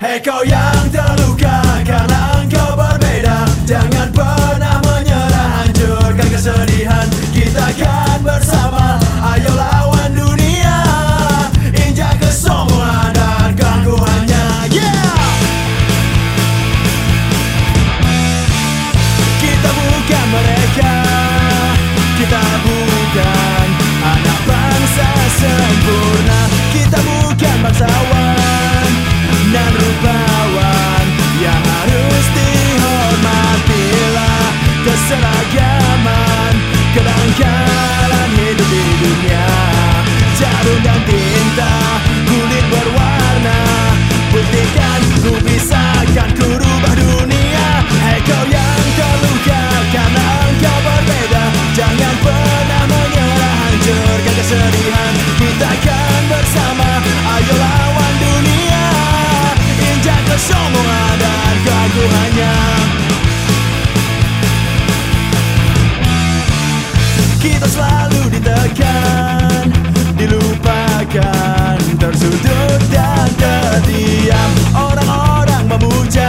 Hei kau yang terluka karena engkau berbeda, jangan pernah menyerah, hancurkan kesedihan. Kita kan bersama, ayo lawan dunia, injak kesombongan dan keangkuhannya. Kita bukan mereka, kita bukan anak bangsa sempurna. Kita bukan bangsawan dan rupawan yang harus dihormatilah keseragaman, kedangkalan hidup di dunia. Jarum dan tinta, kulit berwarna, buktikan ku pisahkan, ku rubah dunia. Hei kau yang terluka karena engkau berbeda, jangan pernah menyerah, hancurkan kesedihan. Kita kan bersama, ayo lawan dunia, injak kesombongan dan keangkuhannya. Kita selalu ditekan, dilupakan, tersudut dan terdiam. Orang-orang memuja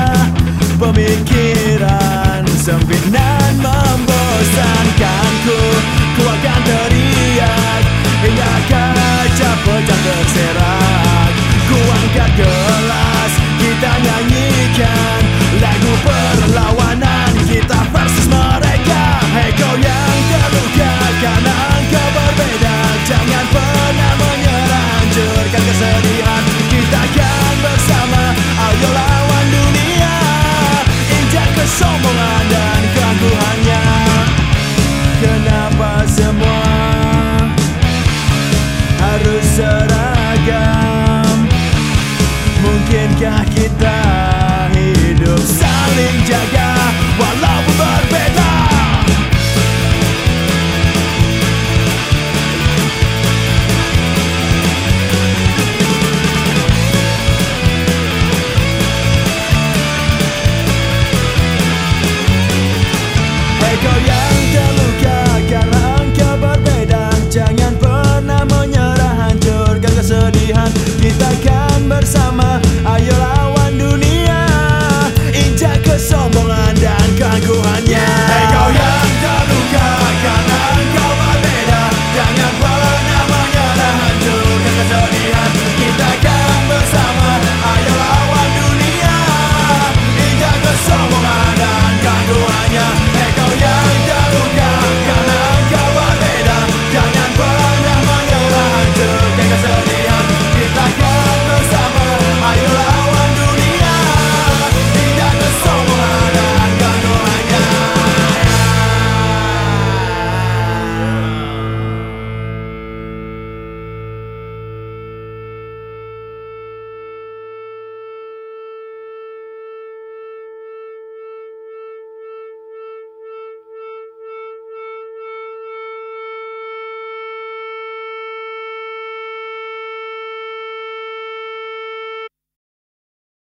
pemikiran sempit dan membosankanku. Ku akan teriak hingga kaca pecah terserak. Ku angkat gelas, kita nyanyikan lagu perlawanan kita versus mereka. Hei kau yang terluka karena engkau berbeda, jangan pernah menyerah, hancurkan kesedihan. Kita kan bersama, ayo lawan dunia, injak kesombongan dan keangkuhannya. Kenapa semua harus seragam? Mungkinkah kita hidup saling jaga?